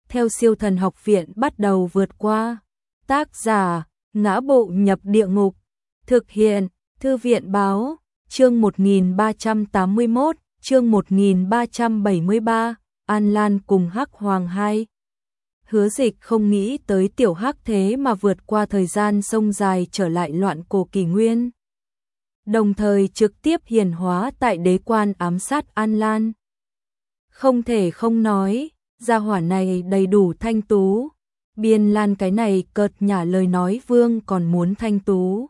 theo Siêu Thần Học Viện bắt đầu vượt qua. Tác giả: Ngã Bộ Nhập Địa Ngục. Thực hiện: Thư viện báo. Chương 1381, chương 1373, An Lan cùng Hắc Hoàng 2. Hứa Dịch không nghĩ tới tiểu Hắc thế mà vượt qua thời gian sông dài trở lại loạn cổ kỷ nguyên, đồng thời trực tiếp hiển hóa tại đế quan ám sát An Lan. Không thể không nói, gia hỏa này đầy đủ thanh tú. Biên Lan cái này cợt nhả lời nói vương còn muốn thanh tú.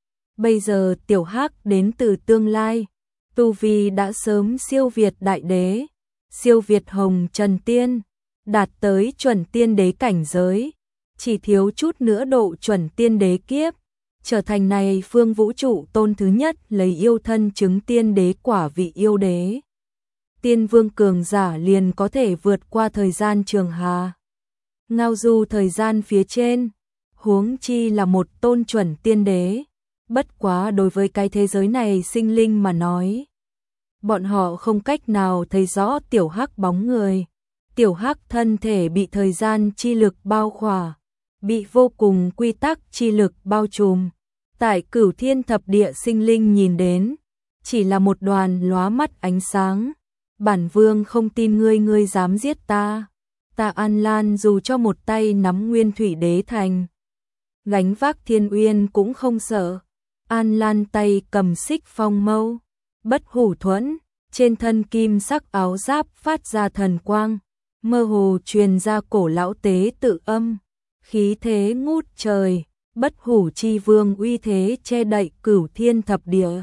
Bây giờ tiểu Hắc đến từ tương lai, tu vi đã sớm siêu việt đại đế, siêu việt hồng trần tiên, đạt tới chuẩn tiên đế cảnh giới, chỉ thiếu chút nữa độ chuẩn tiên đế kiếp, trở thành này phương vũ trụ tôn thứ nhất lấy yêu thân chứng tiên đế quả vị yêu đế. Tiên vương cường giả liền có thể vượt qua thời gian trường hà, ngao du thời gian phía trên, huống chi là một tôn chuẩn tiên đế. Bất quá đối với cái thế giới này sinh linh mà nói, bọn họ không cách nào thấy rõ tiểu Hắc bóng người. Tiểu Hắc thân thể bị thời gian chi lực bao khỏa, bị vô cùng quy tắc chi lực bao trùm. Tại Cửu Thiên Thập Địa sinh linh nhìn đến, chỉ là một đoàn lóa mắt ánh sáng. Bản vương không tin ngươi dám giết ta. Ta An Lan dù cho một tay nắm Nguyên Thủy Đế Thành, gánh vác Thiên Uyên cũng không sợ. An Lan tay cầm Xích Phong Mâu, Bất Hủ Thuẫn, trên thân kim sắc áo giáp phát ra thần quang, mơ hồ truyền ra cổ lão tế tự âm, khí thế ngút trời, Bất Hủ Chi Vương uy thế che đậy Cửu Thiên Thập Địa.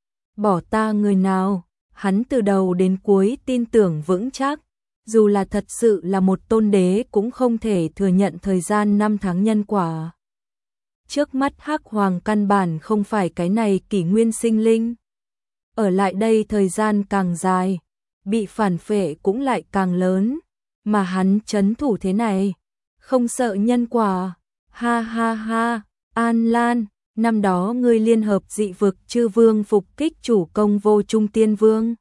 Bỏ ta người nào, hắn từ đầu đến cuối tin tưởng vững chắc, dù là thật sự là một tôn đế cũng không thể thừa nhận thời gian 5 tháng nhân quả. Trước mắt Hắc Hoàng căn bản không phải cái này kỷ nguyên sinh linh. Ở lại đây thời gian càng dài, bị phản phệ cũng lại càng lớn, mà hắn trấn thủ thế này, không sợ nhân quả. Ha ha ha, An Lan, năm đó ngươi liên hợp dị vực chư vương phục kích chủ công vô trung tiên vương.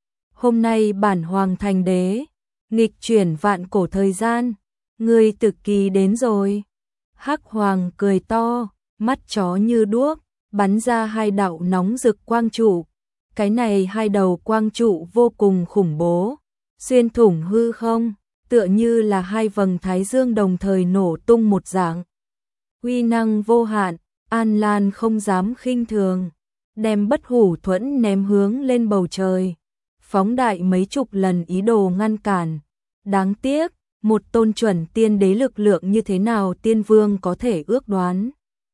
Hôm nay bản hoàng thành đế, nghịch chuyển vạn cổ thời gian, ngươi tự kỳ đến rồi. Hắc Hoàng cười to, mắt chó như đuốc, bắn ra hai đạo nóng rực quang trụ. Cái này hai đầu quang trụ vô cùng khủng bố, xuyên thủng hư không, tựa như là hai vầng thái dương đồng thời nổ tung một dạng. Uy năng vô hạn, An Lan không dám khinh thường, đem Bất Hủ Thuẫn ném hướng lên bầu trời, phóng đại mấy chục lần ý đồ ngăn cản. Đáng tiếc, một tôn chuẩn tiên đế lực lượng như thế nào tiên vương có thể ước đoán.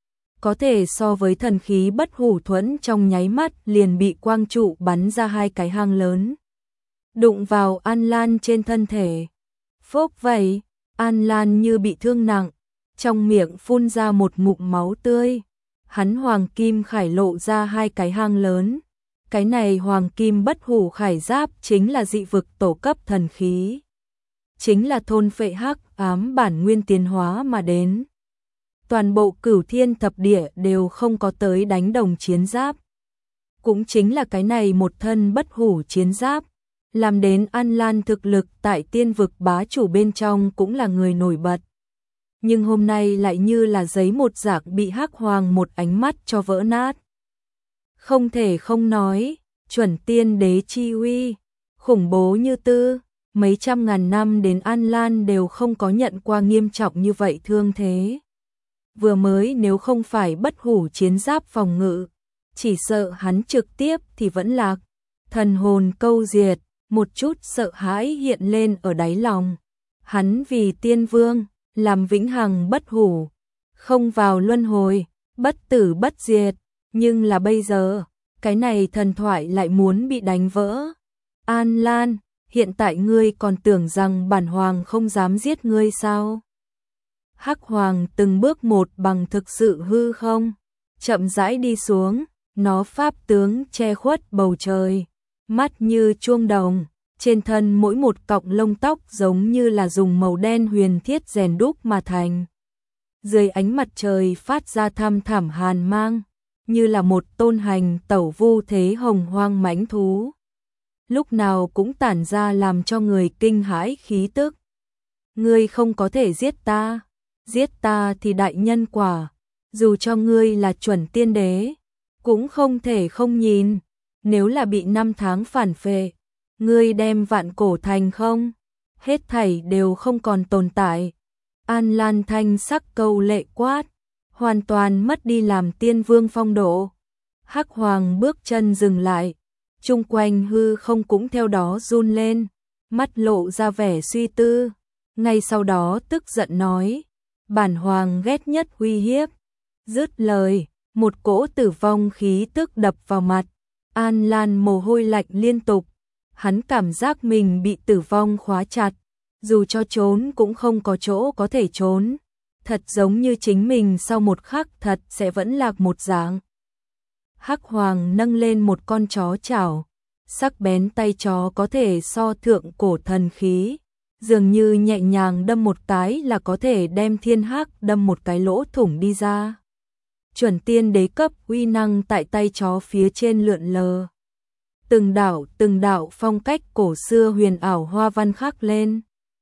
Có thể so với thần khí Bất Hủ Thuẫn trong nháy mắt liền bị quang trụ bắn ra hai cái hang lớn, đụng vào An Lan trên thân thể. Phốc vậy, An Lan như bị thương nặng, trong miệng phun ra một ngụm máu tươi. Hắn hoàng kim khải lộ ra hai cái hang lớn. Cái này hoàng kim Bất Hủ khải giáp chính là dị vực tổ cấp thần khí, chính là thôn phệ hắc ám bản nguyên tiến hóa mà đến. Toàn bộ Cửu Thiên Thập Địa đều không có tới đánh đồng chiến giáp. Cũng chính là cái này một thân Bất Hủ chiến giáp, làm đến An Lan thực lực tại tiên vực bá chủ bên trong cũng là người nổi bật. Nhưng hôm nay lại như là giấy một dạng bị Hắc Hoàng một ánh mắt cho vỡ nát. Không thể không nói, chuẩn tiên đế chi uy, khủng bố như tư, mấy trăm ngàn năm đến An Lan đều không có nhận qua nghiêm trọng như vậy thương thế. Vừa mới nếu không phải Bất Hủ chiến giáp phòng ngự, chỉ sợ hắn trực tiếp thì vẫn lạc, thần hồn câu diệt, một chút sợ hãi hiện lên ở đáy lòng. Hắn vì tiên vương, làm vĩnh hằng bất hủ, không vào luân hồi, bất tử bất diệt, nhưng là bây giờ, cái này thần thoại lại muốn bị đánh vỡ. An Lan, hiện tại ngươi còn tưởng rằng bản hoàng không dám giết ngươi sao? Hắc Hoàng từng bước một bằng thực sự hư không, chậm rãi đi xuống, nó pháp tướng che khuất bầu trời, mắt như chuông đồng, trên thân mỗi một cọng lông tóc giống như là dùng màu đen huyền thiết rèn đúc mà thành. Dưới ánh mặt trời phát ra thăm thẳm hàn mang, như là một tôn hành tẩu vu thế hồng hoang mãnh thú. Lúc nào cũng tản ra làm cho người kinh hãi khí tức. ngươi không có thể giết ta thì đại nhân quả, dù cho ngươi là chuẩn tiên đế, cũng không thể không nhìn, nếu là bị 5 tháng phản phệ, ngươi đem Vạn Cổ Thành không? Hết thảy đều không còn tồn tại. An Lan thanh sắc câu lệ quát, hoàn toàn mất đi làm tiên vương phong độ. Hắc Hoàng bước chân dừng lại, chung quanh hư không cũng theo đó run lên, mắt lộ ra vẻ suy tư, ngay sau đó tức giận nói, bản hoàng ghét nhất uy hiếp. Dứt lời, một cỗ tử vong khí tức đập vào mặt, An Lan mồ hôi lạnh liên tục, hắn cảm giác mình bị tử vong khóa chặt, dù cho trốn cũng không có chỗ có thể trốn, thật giống như chính mình sau một khắc thật sẽ vẫn lạc một dạng. Hắc Hoàng nâng lên một con chó chảo, sắc bén tay chó có thể so thượng cổ thần khí, dường như nhẹ nhàng đâm một cái là có thể đem thiên hắc đâm một cái lỗ thủng đi ra. Chuẩn tiên đế cấp uy năng tại tay chó phía trên lượn lờ. Từng đạo phong cách cổ xưa huyền ảo hoa văn khắc lên.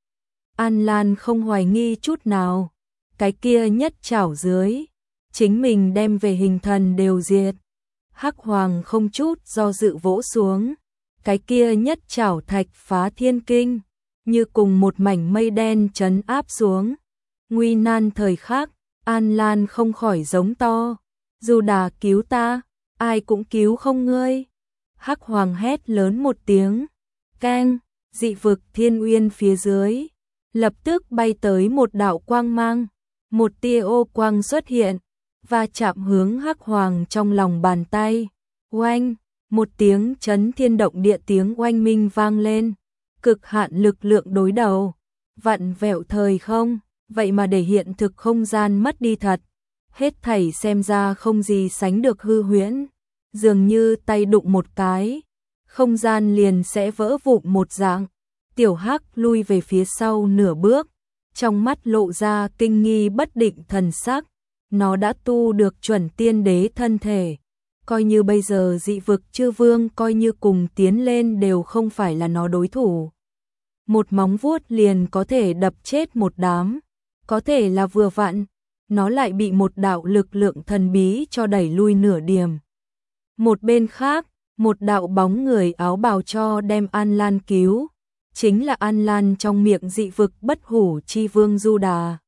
An Lan không hoài nghi chút nào, cái kia nhất chảo dưới, chính mình đem về hình thần đều diệt. Hắc Hoàng không chút do dự vỗ xuống, cái kia nhất chảo thạch phá thiên kinh, như cùng một mảnh mây đen trấn áp xuống. Nguy nan thời khắc, An Lan không khỏi giống to, dù đà cứu ta, ai cũng cứu không ngươi. Hắc Hoàng hét lớn một tiếng, keng, dị vực Thiên Uyên phía dưới, lập tức bay tới một đạo quang mang, một tia ô quang xuất hiện, và chạm hướng Hắc Hoàng trong lòng bàn tay. Oanh, một tiếng chấn thiên động địa tiếng oanh minh vang lên, cực hạn lực lượng đối đầu, vặn vẹo thời không, vậy mà để hiện thực không gian mất đi thật, hết thảy xem ra không gì sánh được hư huyễn, dường như tay đụng một cái, không gian liền sẽ vỡ vụn một dạng. Tiểu Hắc lui về phía sau nửa bước, trong mắt lộ ra kinh nghi bất định thần sắc, nó đã tu được chuẩn tiên đế thân thể, coi như bây giờ dị vực chư vương coi như cùng tiến lên đều không phải là nó đối thủ. Một móng vuốt liền có thể đập chết một đám, có thể là vừa vặn, nó lại bị một đạo lực lượng thần bí cho đẩy lui nửa điểm. Một bên khác, một đạo bóng người áo bào cho đem An Lan cứu, chính là An Lan trong miệng dị vực bất hủ chi vương Du Đà.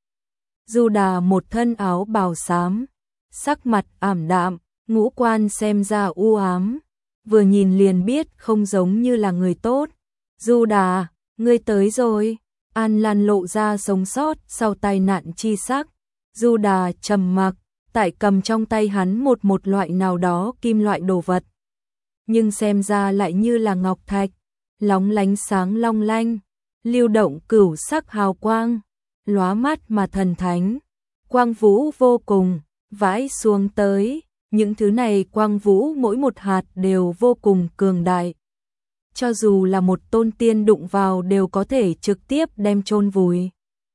Du Đà một thân áo bào xám, sắc mặt ảm đạm, ngũ quan xem ra u ám, vừa nhìn liền biết không giống như là người tốt. Du Đà, ngươi tới rồi. An Lan lộ ra sống sót sau tai nạn chi sắc. Du Đà trầm mặc, tại cầm trong tay hắn một loại nào đó kim loại đồ vật, nhưng xem ra lại như là ngọc thạch, lóng lánh sáng long lanh, lưu động cửu sắc hào quang, lóa mắt mà thần thánh, quang vũ vô cùng, vãi xuống tới, những thứ này quang vũ mỗi một hạt đều vô cùng cường đại. Cho dù là một tôn tiên đụng vào đều có thể trực tiếp đem chôn vùi.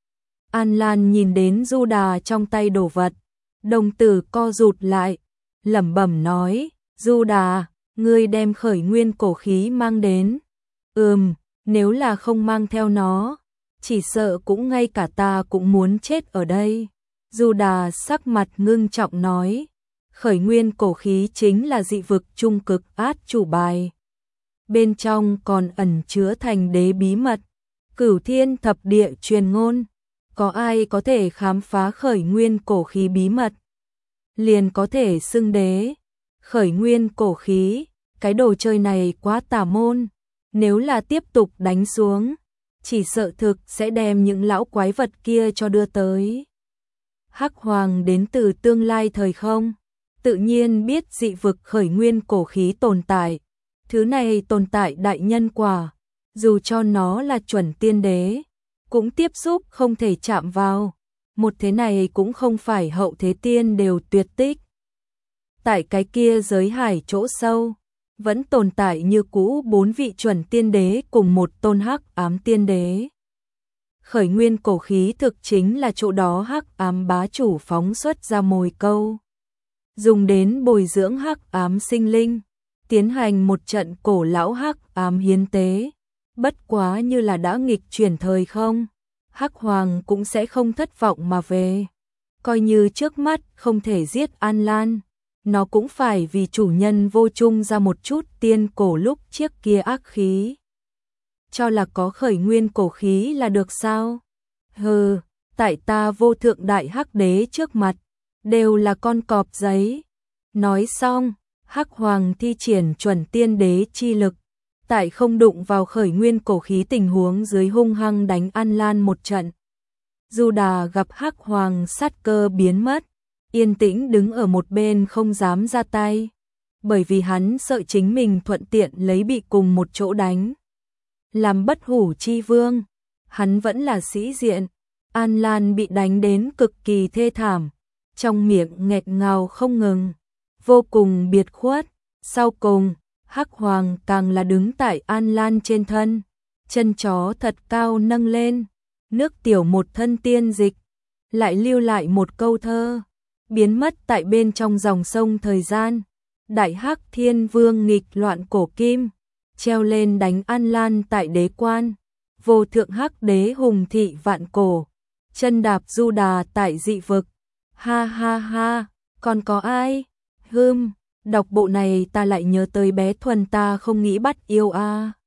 An Lan nhìn đến Du Đà trong tay đồ vật, đồng tử co rụt lại, lẩm bẩm nói, Du Đà, ngươi đem khởi nguyên cổ khí mang đến. Nếu là không mang theo nó, chỉ sợ cũng ngay cả ta cũng muốn chết ở đây. Du Đà sắc mặt ngưng trọng nói, khởi nguyên cổ khí chính là dị vực trung cực át chủ bài. Bên trong còn ẩn chứa thành đế bí mật, cửu thiên thập địa truyền ngôn. Có ai có thể khám phá khởi nguyên cổ khí bí mật, liền có thể xưng đế. Khởi nguyên cổ khí, cái đồ chơi này quá tà môn, nếu là tiếp tục đánh xuống, chỉ sợ thực sẽ đem những lão quái vật kia cho đưa tới. Hắc Hoàng đến từ tương lai thời không, tự nhiên biết dị vực khởi nguyên cổ khí tồn tại, thứ này tồn tại đại nhân quả, dù cho nó là chuẩn tiên đế, cũng tiếp xúc không thể chạm vào, một thế này cũng không phải hậu thế tiên đều tuyệt tích. Tại cái kia giới hải chỗ sâu, vẫn tồn tại như cũ 4 vị chuẩn tiên đế cùng một tôn hắc ám tiên đế. Khởi nguyên cổ khí thực chính là chỗ đó hắc ám bá chủ phóng xuất ra mồi câu, dùng đến bồi dưỡng hắc ám sinh linh, tiến hành một trận cổ lão hắc ám hiến tế, bất quá như là đã nghịch chuyển thời không. Hắc Hoàng cũng sẽ không thất vọng mà về. Coi như trước mắt không thể giết An Lan, nó cũng phải vì chủ nhân Vô Trung ra một chút tiên cổ lúc chiếc kia ác khí. Cho là có khởi nguyên cổ khí là được sao? Hừ, tại ta Vô Thượng Đại Hắc Đế trước mặt, đều là con cọp giấy. Nói xong, Hắc Hoàng thi triển chuẩn tiên đế chi lực, tại không đụng vào khởi nguyên cổ khí tình huống dưới hung hăng đánh An Lan một trận. Du Đà gặp Hắc Hoàng sát cơ biến mất, yên tĩnh đứng ở một bên không dám ra tay, bởi vì hắn sợ chính mình thuận tiện lấy bị cùng một chỗ đánh. Làm bất hủ chi vương, hắn vẫn là sĩ diện. An Lan bị đánh đến cực kỳ thê thảm, trong miệng nghẹt ngào không ngừng, vô cùng biệt khuất. Sau cùng, Hắc Hoàng càng là đứng tại An Lan trên thân, chân chó thật cao nâng lên, nước tiểu một thân tiên dịch, lại lưu lại một câu thơ, biến mất tại bên trong dòng sông thời gian. Đại Hắc Thiên Vương nghịch loạn cổ kim, treo lên đánh An Lan tại đế quan. Vô Thượng Hắc Đế hùng thị vạn cổ, chân đạp Du Đà tại dị vực. Ha ha ha, còn có ai? Đọc bộ này ta lại nhớ tới bé Thuần ta không nghĩ bắt yêu a.